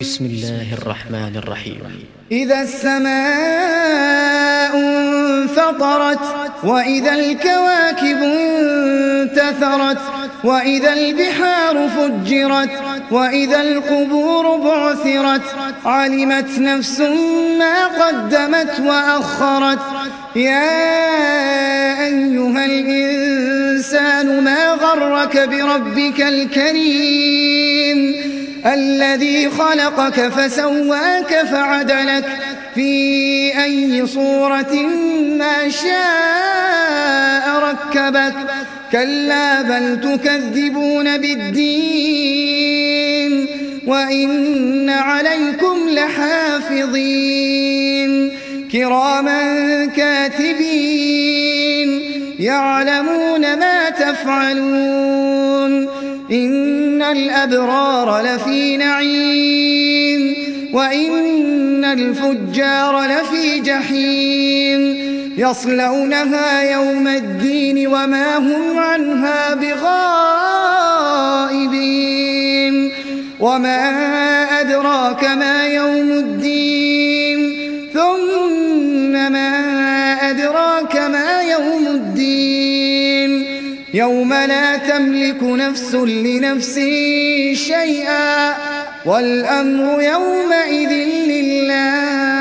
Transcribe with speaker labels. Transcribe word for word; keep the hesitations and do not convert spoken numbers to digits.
Speaker 1: بسم الله الرحمن الرحيم.
Speaker 2: إذا السماء انفطرت وإذا الكواكب انتثرت وإذا البحار فجرت وإذا القبور بعثرت علمت نفس ما قدمت وأخرت. يا أيها الإنسان ما غرك بربك الكريم الذي خلقك فسواك فعدلك في أي صورة ما شاء ركبك. كلا بل تكذبون بالدين وإن عليكم لحافظين كراما كاتبين يعلمون ما تفعلون. إن الأبرار لفي نعيم وإن الفجار لفي جحيم يصلونها يوم الدين وما هم عنها بغائبين. وما أدراك ما يوم الدين ثم ما أدراك ما يوم الدين يوم لا تملك نفس لنفس شيئا والأمر يومئذ لله.